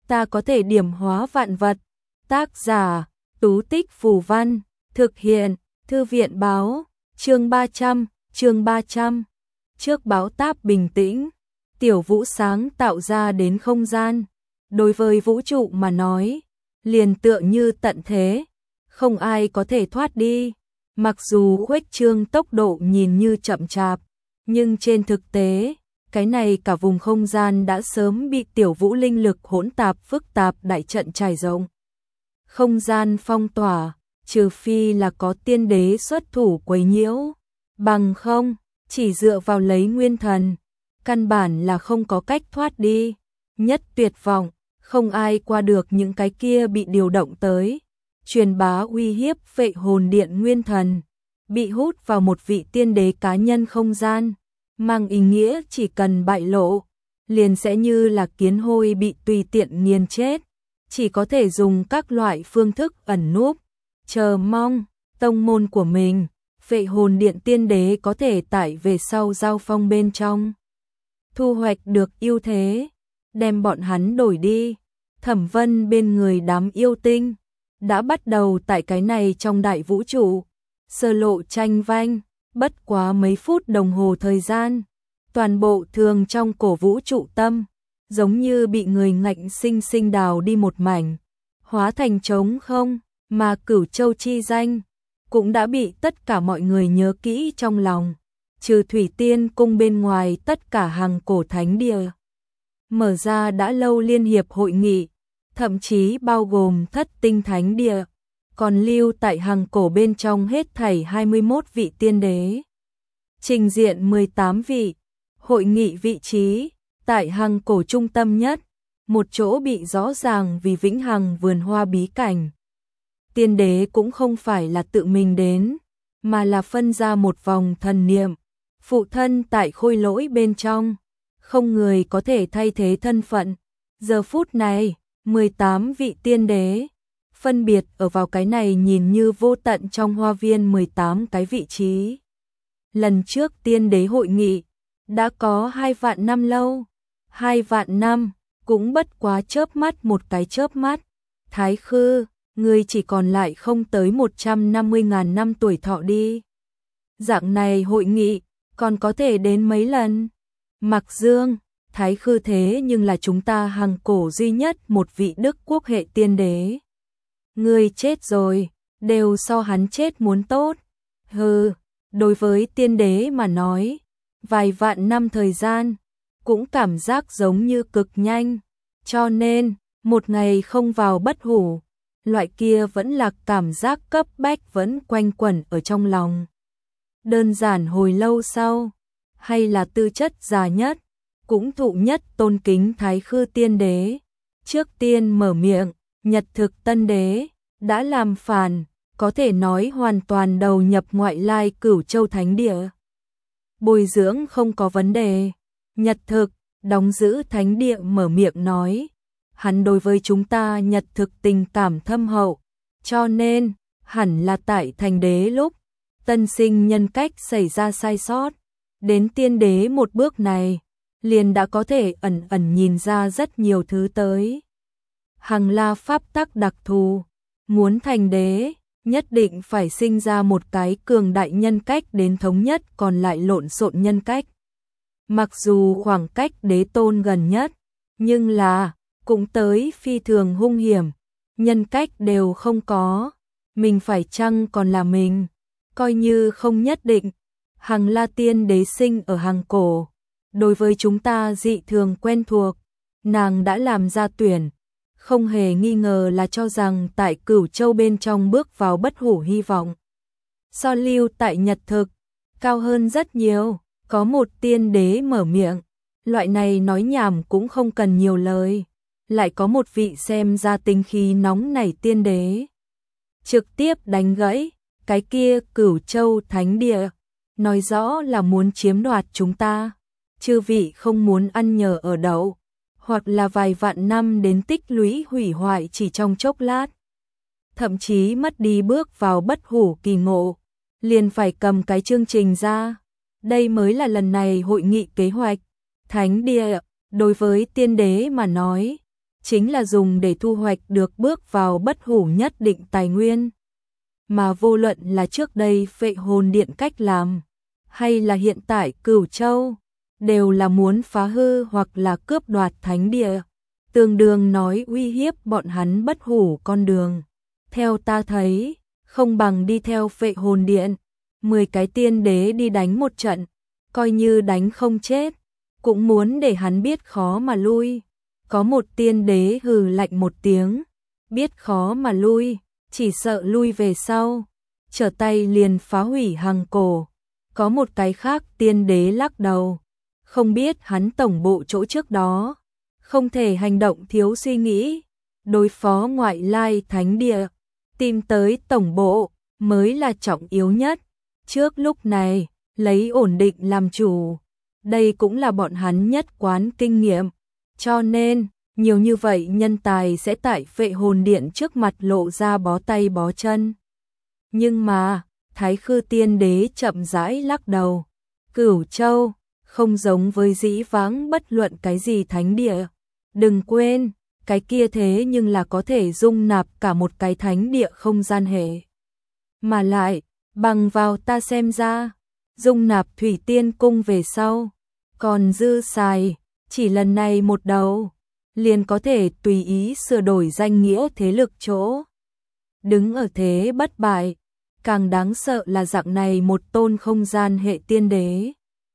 ta có thể điểm hóa vạn vật. Tác giả, Tú Tích Phù Văn, thực hiện, Thư viện Báo, chương 300. Trước báo táp bình tĩnh, Tiểu Vũ sáng tạo ra đến không gian. Đối với vũ trụ mà nói, liền tựa như tận thế, không ai có thể thoát đi. Mặc dù khuếch trương tốc độ nhìn như chậm chạp, nhưng trên thực tế, cái này cả vùng không gian đã sớm bị Tiểu Vũ linh lực hỗn tạp phức tạp đại trận trải rộng. Không gian phong tỏa, trừ phi là có tiên đế xuất thủ quấy nhiễu, bằng không, chỉ dựa vào lấy nguyên thần, căn bản là không có cách thoát đi. Nhất tuyệt vọng, không ai qua được những cái kia bị điều động tới, truyền bá uy hiếp Vệ Hồn Điện nguyên thần, bị hút vào một vị tiên đế cá nhân không gian, mang ý nghĩa chỉ cần bại lộ, liền sẽ như là kiến hôi bị tùy tiện nghiền chết, chỉ có thể dùng các loại phương thức ẩn núp, chờ mong tông môn của mình, Vệ Hồn Điện tiên đế có thể tại về sau giao phong bên trong, thu hoạch được ưu thế, đem bọn hắn đổi đi. Thẩm Vân bên người đám yêu tinh đã bắt đầu tại cái này trong đại vũ trụ sơ lộ tranh vanh, bất quá mấy phút đồng hồ thời gian, toàn bộ thường trong cổ vũ trụ tâm giống như bị người ngạnh sinh sinh đào đi một mảnh, hóa thành trống không, mà Cửu Châu chi danh cũng đã bị tất cả mọi người nhớ kỹ trong lòng, trừ Thủy Tiên cung bên ngoài tất cả hàng cổ thánh địa mở ra đã lâu liên hiệp hội nghị, thậm chí bao gồm Thất Tinh Thánh Địa, còn lưu tại hàng cổ bên trong hết thảy 21 vị tiên đế. Trình diện 18 vị, hội nghị vị trí, tại hàng cổ trung tâm nhất, một chỗ bị rõ ràng vì vĩnh hằng vườn hoa bí cảnh. Tiên đế cũng không phải là tự mình đến, mà là phân ra một vòng thần niệm, phụ thân tại khôi lỗi bên trong, không người có thể thay thế thân phận. Giờ phút này, 18 vị tiên đế, phân biệt ở vào cái này nhìn như vô tận trong hoa viên 18 cái vị trí. Lần trước tiên đế hội nghị, đã có 2 vạn năm lâu, 2 vạn năm, cũng bất quá chớp mắt một cái chớp mắt. Thái Khư, người chỉ còn lại không tới 150.000 năm tuổi thọ đi. Dạng này hội nghị, còn có thể đến mấy lần? Mặc Dương, Thái Khư thế nhưng là chúng ta hàng cổ duy nhất một vị Đức quốc hệ tiên đế. Người chết rồi, đều so hắn chết muốn tốt. Hừ, đối với tiên đế mà nói, vài vạn năm thời gian, cũng cảm giác giống như cực nhanh. Cho nên, một ngày không vào bất hủ, loại kia vẫn là cảm giác cấp bách vẫn quanh quẩn ở trong lòng. Đơn giản hồi lâu sau, hay là tư chất già nhất, cũng thụ nhất tôn kính Thái Khư tiên đế. Trước tiên mở miệng, Nhật Thực tân đế, đã làm phản, có thể nói hoàn toàn đầu nhập ngoại lai Cửu Châu Thánh Địa. Bồi dưỡng không có vấn đề. Nhật Thực, đóng giữ Thánh Địa mở miệng nói, hắn đối với chúng ta Nhật Thực tình cảm thâm hậu, cho nên, hẳn là tại thành đế lúc, tân sinh nhân cách xảy ra sai sót. Đến tiên đế một bước này, liền đã có thể ẩn ẩn nhìn ra rất nhiều thứ tới. Hằng La pháp tắc đặc thù, muốn thành đế, nhất định phải sinh ra một cái cường đại nhân cách đến thống nhất còn lại lộn xộn nhân cách. Mặc dù khoảng cách đế tôn gần nhất, nhưng là, cũng tới phi thường hung hiểm, nhân cách đều không có, mình phải chăng còn là mình, coi như không nhất định. Hằng La tiên đế sinh ở hàng cổ, đối với chúng ta dị thường quen thuộc, nàng đã làm ra tuyển, không hề nghi ngờ là cho rằng tại Cửu Châu bên trong bước vào bất hủ hy vọng. So lưu tại Nhật Thực, cao hơn rất nhiều, có một tiên đế mở miệng, loại này nói nhảm cũng không cần nhiều lời, lại có một vị xem ra tính khí nóng nảy tiên đế. Trực tiếp đánh gãy, cái kia Cửu Châu Thánh Địa, nói rõ là muốn chiếm đoạt chúng ta, chư vị không muốn ăn nhờ ở đậu, hoặc là vài vạn năm đến tích lũy hủy hoại chỉ trong chốc lát. Thậm chí mất đi bước vào bất hủ kỳ ngộ, liền phải cầm cái chương trình ra. Đây mới là lần này hội nghị kế hoạch. Thánh Địa, đối với tiên đế mà nói, chính là dùng để thu hoạch được bước vào bất hủ nhất định tài nguyên. Mà vô luận là trước đây Phệ Hồn Điện cách làm, hay là hiện tại Cửu Châu, đều là muốn phá hư hoặc là cướp đoạt thánh địa, tương đương nói uy hiếp bọn hắn bất hủ con đường. Theo ta thấy, không bằng đi theo Phệ Hồn Điện, 10 cái tiên đế đi đánh một trận, coi như đánh không chết, cũng muốn để hắn biết khó mà lui. Có một tiên đế hừ lạnh một tiếng, biết khó mà lui, chỉ sợ lui về sau, trở tay liền phá hủy hằng cổ. Có một cái khác tiên đế lắc đầu, không biết hắn tổng bộ chỗ trước đó, không thể hành động thiếu suy nghĩ, đối phó ngoại lai thánh địa, tìm tới tổng bộ mới là trọng yếu nhất. Trước lúc này, lấy ổn định làm chủ, đây cũng là bọn hắn nhất quán kinh nghiệm, cho nên nhiều như vậy nhân tài sẽ tại Phệ Hồn Điện trước mặt lộ ra bó tay bó chân. Nhưng mà, Thái Khư tiên đế chậm rãi lắc đầu, Cửu Châu không giống với dĩ vãng bất luận cái gì thánh địa. Đừng quên, cái kia thế nhưng là có thể dung nạp cả một cái thánh địa không gian hệ. Mà lại, bằng vào ta xem ra, dung nạp Thủy Tiên Cung về sau, còn dư xài, chỉ lần này một đầu, liền có thể tùy ý sửa đổi danh nghĩa thế lực chỗ. Đứng ở thế bất bại, càng đáng sợ là dạng này một tôn không gian hệ tiên đế.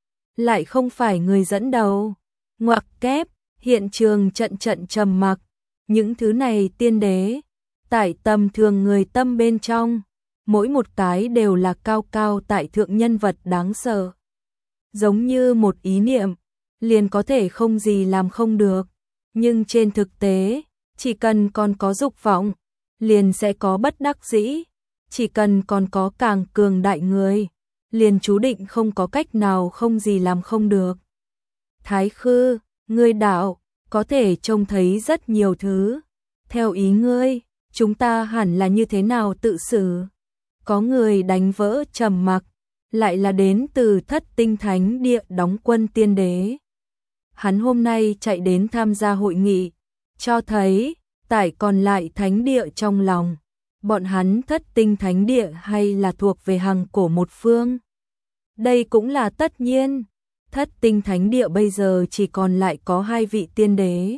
Lại không phải người dẫn đầu, ngoặc kép, hiện trường trận trầm mặc, những thứ này tiên đế, tại tầm thường người tâm bên trong, mỗi một cái đều là cao cao tại thượng nhân vật đáng sợ. Giống như một ý niệm, liền có thể không gì làm không được, nhưng trên thực tế, chỉ cần còn có dục vọng, liền sẽ có bất đắc dĩ, chỉ cần còn có càng cường đại người, liền chú định không có cách nào không gì làm không được. Thái Khư, ngươi đạo, có thể trông thấy rất nhiều thứ. Theo ý ngươi, chúng ta hẳn là như thế nào tự xử? Có người đánh vỡ trầm mặc, lại là đến từ Thất Tinh Thánh Địa đóng quân tiên đế. Hắn hôm nay chạy đến tham gia hội nghị, cho thấy, tại còn lại thánh địa trong lòng, bọn hắn Thất Tinh Thánh Địa hay là thuộc về hằng cổ một phương. Đây cũng là tất nhiên, Thất Tinh Thánh Địa bây giờ chỉ còn lại có 2 vị tiên đế.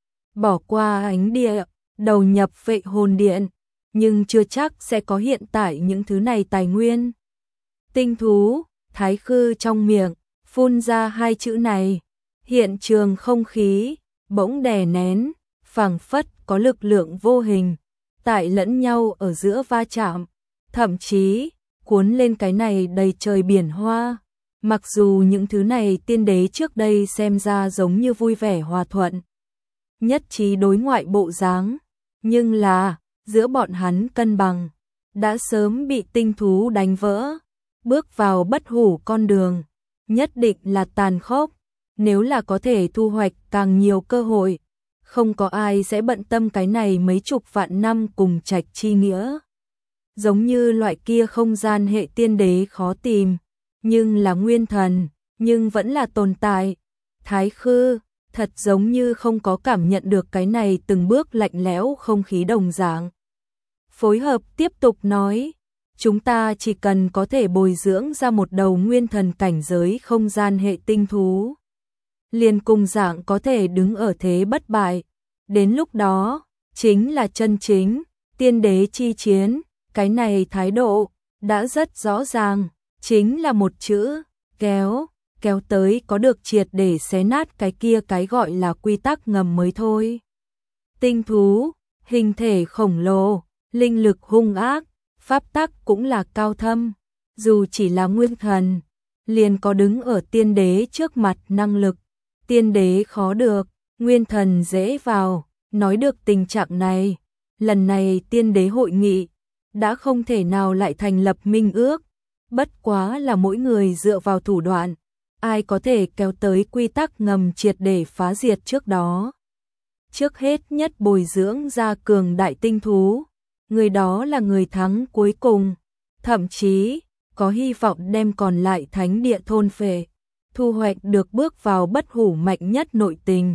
Bỏ qua Ánh Địa, đầu nhập Phệ Hồn Điện, nhưng chưa chắc sẽ có hiện tại những thứ này tài nguyên. Tinh thú, Thái Khư trong miệng, phun ra 2 chữ này, hiện trường không khí, bỗng đè nén, phảng phất có lực lượng vô hình, tại lẫn nhau ở giữa va chạm, thậm chí, cuốn lên cái này đầy trời biển hoa. Mặc dù những thứ này tiên đế trước đây xem ra giống như vui vẻ hòa thuận, nhất trí đối ngoại bộ dáng, nhưng là, giữa bọn hắn cân bằng, đã sớm bị tinh thú đánh vỡ, bước vào bất hủ con đường, nhất định là tàn khốc, nếu là có thể thu hoạch càng nhiều cơ hội, không có ai sẽ bận tâm cái này mấy chục vạn năm cùng trạch chi nghĩa. Giống như loại kia không gian hệ tiên đế khó tìm, nhưng là nguyên thần, nhưng vẫn là tồn tại. Thái Khư, thật giống như không có cảm nhận được cái này từng bước lạnh lẽo không khí đồng dạng. Phối hợp tiếp tục nói, chúng ta chỉ cần có thể bồi dưỡng ra một đầu nguyên thần cảnh giới không gian hệ tinh thú, liền cùng dạng có thể đứng ở thế bất bại. Đến lúc đó, chính là chân chính, tiên đế chi chiến, cái này thái độ, đã rất rõ ràng, chính là một chữ, kéo, kéo tới có được triệt để xé nát cái kia cái gọi là quy tắc ngầm mới thôi. Tinh thú, hình thể khổng lồ, linh lực hung ác, pháp tắc cũng là cao thâm, dù chỉ là nguyên thần, liền có đứng ở tiên đế trước mặt năng lực, tiên đế khó được, nguyên thần dễ vào, nói được tình trạng này, lần này tiên đế hội nghị, đã không thể nào lại thành lập minh ước, bất quá là mỗi người dựa vào thủ đoạn, ai có thể kéo tới quy tắc ngầm triệt để phá diệt trước đó. Trước hết nhất bồi dưỡng ra cường đại tinh thú, người đó là người thắng cuối cùng, thậm chí có hy vọng đem còn lại thánh địa thôn phệ, thu hoạch được bước vào bất hủ mạnh nhất nội tình,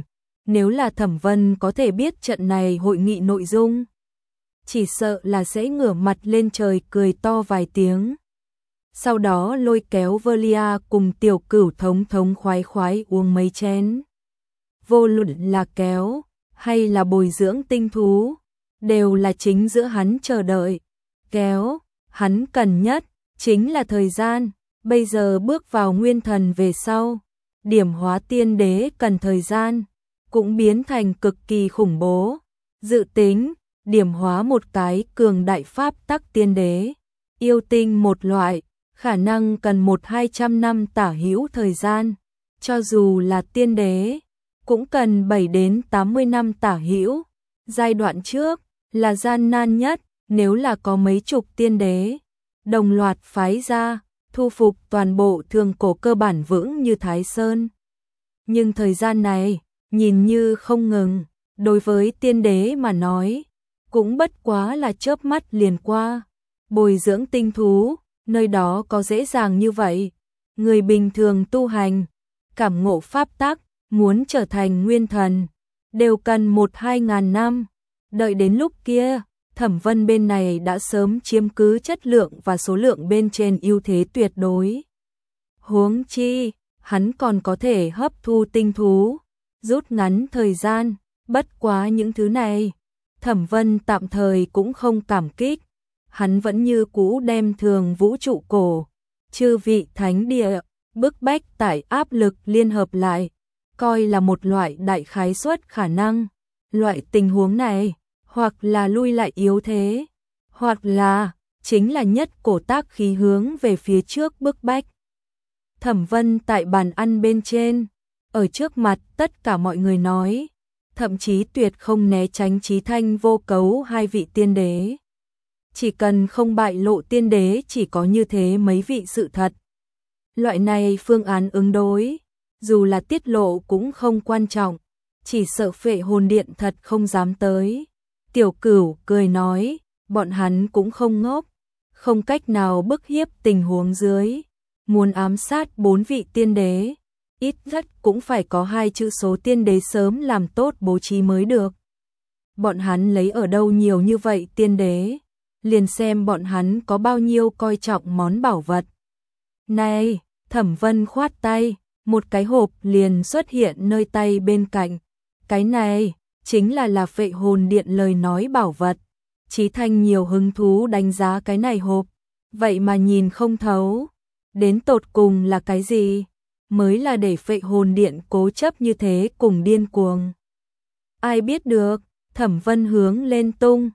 nếu là Thẩm Vân có thể biết trận này hội nghị nội dung, chỉ sợ là sẽ ngửa mặt lên trời cười to vài tiếng. Sau đó lôi kéo Velia cùng Tiểu Cửu thống thống khoái khoái uống mấy chén. Vô luận là kéo hay là bồi dưỡng tinh thú, đều là chính giữa hắn chờ đợi. Kéo, hắn cần nhất chính là thời gian, bây giờ bước vào nguyên thần về sau, điểm hóa tiên đế cần thời gian, cũng biến thành cực kỳ khủng bố. Dự tính, điểm hóa một cái cường đại pháp tắc tiên đế, yêu tinh một loại, khả năng cần 100-200 năm tả hữu thời gian, cho dù là tiên đế, cũng cần 7 đến 80 năm tả hữu. Giai đoạn trước là gian nan nhất, nếu là có mấy chục tiên đế đồng loạt phái ra, thu phục toàn bộ thường cổ cơ bản vững như Thái Sơn. Nhưng thời gian này, nhìn như không ngừng, đối với tiên đế mà nói, cũng bất quá là chớp mắt liền qua. Bồi dưỡng tinh thú, nơi đó có dễ dàng như vậy. Người bình thường tu hành, cảm ngộ pháp tắc, muốn trở thành nguyên thần, đều cần 1-2 ngàn năm. Đợi đến lúc kia, Thẩm Vân bên này đã sớm chiếm cứ chất lượng và số lượng bên trên ưu thế tuyệt đối. Huống chi, hắn còn có thể hấp thu tinh thú, rút ngắn thời gian, bất quá những thứ này, Thẩm Vân tạm thời cũng không cảm kích. Hắn vẫn như cũ đem thường vũ trụ cổ, chư vị thánh địa, bức bách tải áp lực liên hợp lại, coi là một loại đại khái suất khả năng. Loại tình huống này, hoặc là lui lại yếu thế, hoặc là chính là nhất cổ tác khí hướng về phía trước bức bách. Thẩm Vân tại bàn ăn bên trên, ở trước mặt tất cả mọi người nói, thậm chí tuyệt không né tránh Chí Thanh Vô Cấu hai vị tiên đế. Chỉ cần không bại lộ tiên đế chỉ có như thế mấy vị sự thật. Loại này phương án ứng đối, dù là tiết lộ cũng không quan trọng, chỉ sợ Phệ Hồn Điện thật không dám tới. Tiểu Cửu cười nói, bọn hắn cũng không ngốc, không cách nào bức hiếp tình huống dưới. Muốn ám sát 4 vị tiên đế, ít nhất cũng phải có 2 chữ số tiên đế sớm làm tốt bố trí mới được. Bọn hắn lấy ở đâu nhiều như vậy tiên đế, liền xem bọn hắn có bao nhiêu coi trọng món bảo vật. Này, Thẩm Vân khoát tay, một cái hộp liền xuất hiện nơi tay bên cạnh. Cái này chính là Phệ Hồn Điện lời nói bảo vật. Chí Thanh nhiều hứng thú đánh giá cái này hộp, vậy mà nhìn không thấu. Đến tột cùng là cái gì? Mới là để Phệ Hồn Điện cố chấp như thế cùng điên cuồng. Ai biết được, Thẩm Vân hướng lên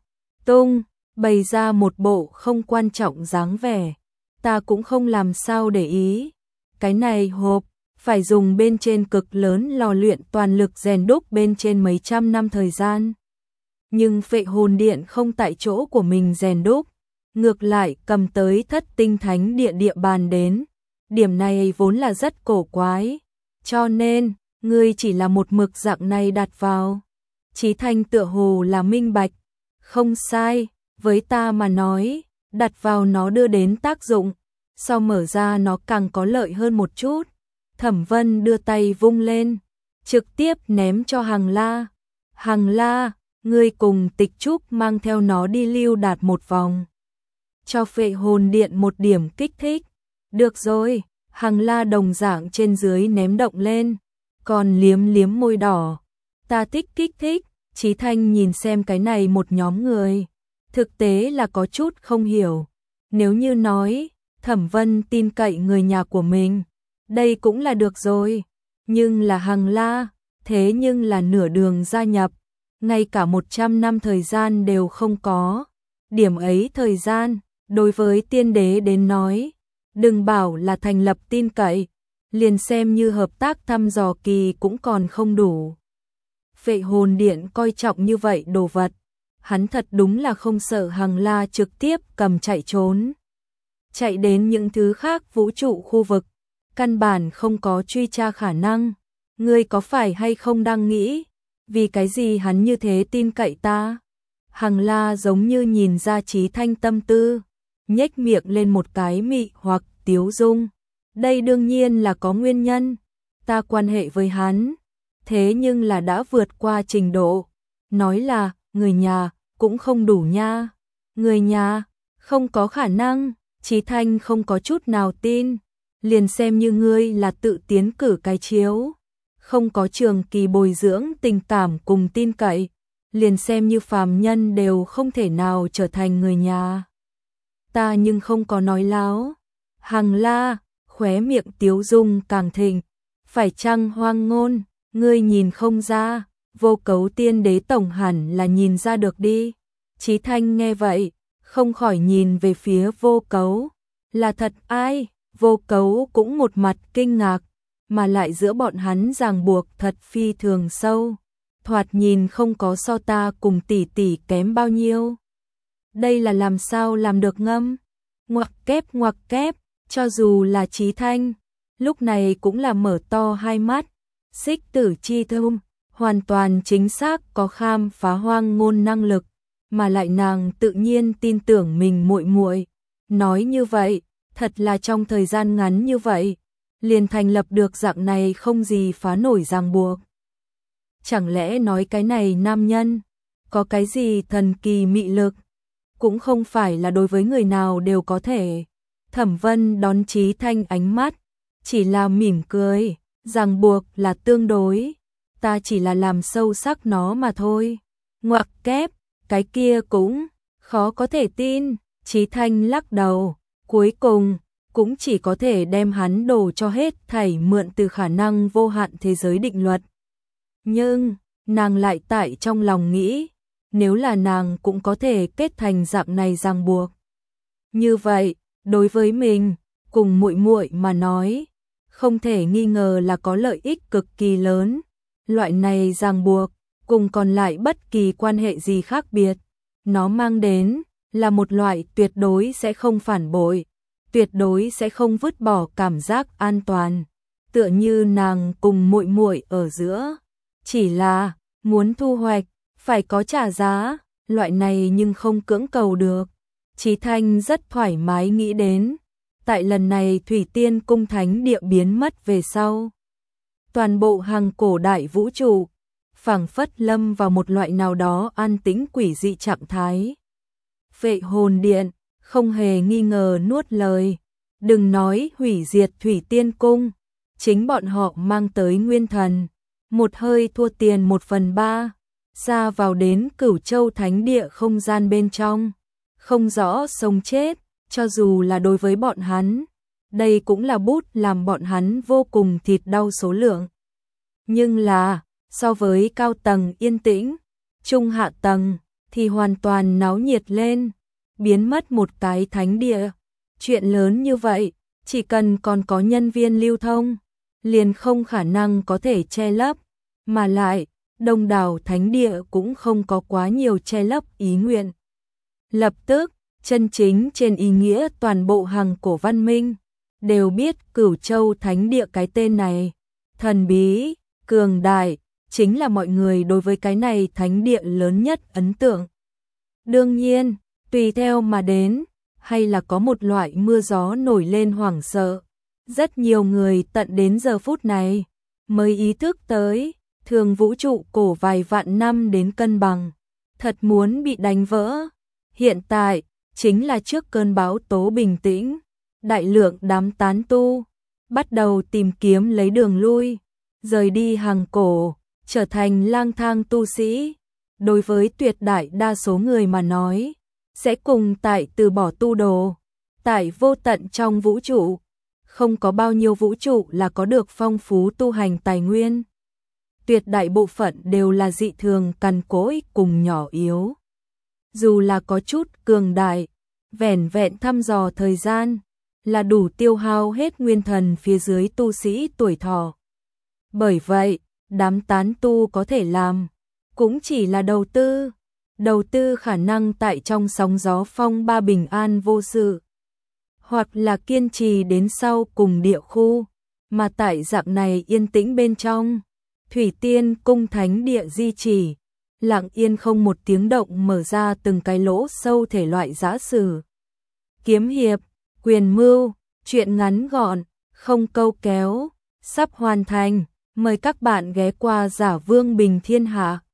tung, bày ra một bộ không quan trọng dáng vẻ. Ta cũng không làm sao để ý. Cái này hộp, phải dùng bên trên cực lớn lò luyện toàn lực rèn đúc bên trên mấy trăm năm thời gian. Nhưng Phệ Hồn Điện không tại chỗ của mình rèn đúc, ngược lại cầm tới Thất Tinh Thánh Địa địa bàn đến. Điểm này vốn là rất cổ quái, cho nên, ngươi chỉ là một mực dạng này đặt vào. Chí Thanh tựa hồ là minh bạch, không sai, với ta mà nói, đặt vào nó đưa đến tác dụng, sau mở ra nó càng có lợi hơn một chút. Thẩm Vân đưa tay vung lên, trực tiếp ném cho Hằng La. Hằng La, ngươi cùng Tịch Trúc mang theo nó đi lưu đạt một vòng. Cho Phệ Hồn Điện một điểm kích thích. Được rồi, Hằng La đồng dạng trên dưới ném động lên, còn liếm liếm môi đỏ. Ta thích kích thích. Chí Thanh nhìn xem cái này một nhóm người, thực tế là có chút không hiểu. Nếu như nói, Thẩm Vân tin cậy người nhà của mình, đây cũng là được rồi. Nhưng là Hằng La, thế nhưng là nửa đường gia nhập, ngay cả 100 năm thời gian đều không có. Điểm ấy thời gian, đối với tiên đế đến nói, đừng bảo là thành lập tin cậy, liền xem như hợp tác thăm dò kỳ cũng còn không đủ. Phệ Hồn Điện coi trọng như vậy đồ vật, hắn thật đúng là không sợ Hằng La trực tiếp cầm chạy trốn. Chạy đến những thứ khác vũ trụ khu vực, căn bản không có truy tra khả năng. Ngươi có phải hay không đang nghĩ, vì cái gì hắn như thế tin cậy ta? Hằng La giống như nhìn ra Chí Thanh tâm tư, nhếch miệng lên một cái mị hoặc tiếu dung. Đây đương nhiên là có nguyên nhân, ta quan hệ với hắn, thế nhưng là đã vượt qua trình độ. Nói là, người nhà, cũng không đủ nha. Người nhà, không có khả năng, Chí Thanh không có chút nào tin. Liền xem như ngươi là tự tiến cử cái chiếu. Không có trường kỳ bồi dưỡng tình cảm cùng tin cậy. Liền xem như phàm nhân đều không thể nào trở thành người nhà. Ta nhưng không có nói láo. Hằng La, khóe miệng tiếu dung càng thịnh. Phải chăng hoang ngôn, ngươi nhìn không ra, Vô Cấu Tiên Đế tổng hẳn là nhìn ra được đi. Chí Thanh nghe vậy, không khỏi nhìn về phía Vô Cấu. Là thật ai? Vô Cấu cũng một mặt kinh ngạc, mà lại giữa bọn hắn ràng buộc thật phi thường sâu. Thoạt nhìn không có so ta cùng tỷ tỷ kém bao nhiêu. Đây là làm sao làm được ngâm? Ngoặc kép, cho dù là Chí Thanh, lúc này cũng là mở to hai mắt. Xích Tử Chi Thum, hoàn toàn chính xác có khám phá hoang ngôn năng lực, mà lại nàng tự nhiên tin tưởng mình muội muội. Nói như vậy, thật là trong thời gian ngắn như vậy, liền thành lập được dạng này không gì phá nổi ràng buộc. Chẳng lẽ nói cái này nam nhân, có cái gì thần kỳ mị lực, cũng không phải là đối với người nào đều có thể. Thẩm Vân đón Chí Thanh ánh mắt, chỉ là mỉm cười, ràng buộc là tương đối, ta chỉ là làm sâu sắc nó mà thôi. Ngoặc kép, cái kia cũng khó có thể tin. Chí Thanh lắc đầu, cuối cùng cũng chỉ có thể đem hắn đổ cho hết thảy mượn từ khả năng vô hạn thế giới định luật. Nhưng, nàng lại tại trong lòng nghĩ, nếu là nàng cũng có thể kết thành dạng này ràng buộc. Như vậy, đối với mình, cùng muội muội mà nói, không thể nghi ngờ là có lợi ích cực kỳ lớn. Loại này ràng buộc, cùng còn lại bất kỳ quan hệ gì khác biệt, nó mang đến là một loại tuyệt đối sẽ không phản bội, tuyệt đối sẽ không vứt bỏ cảm giác an toàn, tựa như nàng cùng muội muội ở giữa, chỉ là muốn thu hoạch phải có trả giá, loại này nhưng không cưỡng cầu được. Chí Thanh rất thoải mái nghĩ đến, tại lần này Thủy Tiên Cung Thánh Địa biến mất về sau, toàn bộ hàng cổ đại vũ trụ phảng phất lâm vào một loại nào đó an tĩnh quỷ dị trạng thái. Vệ Hồn Điện không hề nghi ngờ nuốt lời, đừng nói hủy diệt Thủy Tiên Cung, chính bọn họ mang tới nguyên thần, một hơi thua tiền 1/3, ra vào đến Cửu Châu Thánh Địa không gian bên trong, không rõ sống chết, cho dù là đối với bọn hắn, đây cũng là bút làm bọn hắn vô cùng thịt đau số lượng. Nhưng là, so với cao tầng yên tĩnh, trung hạ tầng thì hoàn toàn náo nhiệt lên, biến mất một cái thánh địa. Chuyện lớn như vậy, chỉ cần còn có nhân viên lưu thông, liền không khả năng có thể che lấp, mà lại, đông đảo thánh địa cũng không có quá nhiều che lấp ý nguyện. Lập tức, chân chính trên ý nghĩa toàn bộ hàng cổ văn minh, đều biết Cửu Châu Thánh Địa cái tên này, thần bí, cường đại, chính là mọi người đối với cái này thánh địa lớn nhất ấn tượng. Đương nhiên, tùy theo mà đến, hay là có một loại mưa gió nổi lên hoảng sợ. Rất nhiều người tận đến giờ phút này, mới ý thức tới, thường vũ trụ cổ vài vạn năm đến cân bằng, thật muốn bị đánh vỡ. Hiện tại, chính là trước cơn bão tố bình tĩnh, đại lượng đám tán tu, bắt đầu tìm kiếm lấy đường lui, rời đi hàng cổ, trở thành lang thang tu sĩ. Đối với tuyệt đại đa số người mà nói, sẽ cùng tại từ bỏ tu đồ, tại vô tận trong vũ trụ, không có bao nhiêu vũ trụ là có được phong phú tu hành tài nguyên. Tuyệt đại bộ phận đều là dị thường cằn cỗi cùng nhỏ yếu. Dù là có chút cường đại, vẻn vẹn thăm dò thời gian, là đủ tiêu hao hết nguyên thần phía dưới tu sĩ tuổi thọ. Bởi vậy, đám tán tu có thể làm, cũng chỉ là đầu tư khả năng tại trong sóng gió phong ba bình an vô sự, hoặc là kiên trì đến sau cùng địa khu, mà tại dạng này yên tĩnh bên trong, Thủy Tiên Cung Thánh Địa di chỉ, lặng yên không một tiếng động mở ra từng cái lỗ sâu thể loại giã sử. Kiếm hiệp, quyền mưu, chuyện ngắn gọn, không câu kéo, sắp hoàn thành. Mời các bạn ghé qua Giả Vương Bình Thiên Hạ.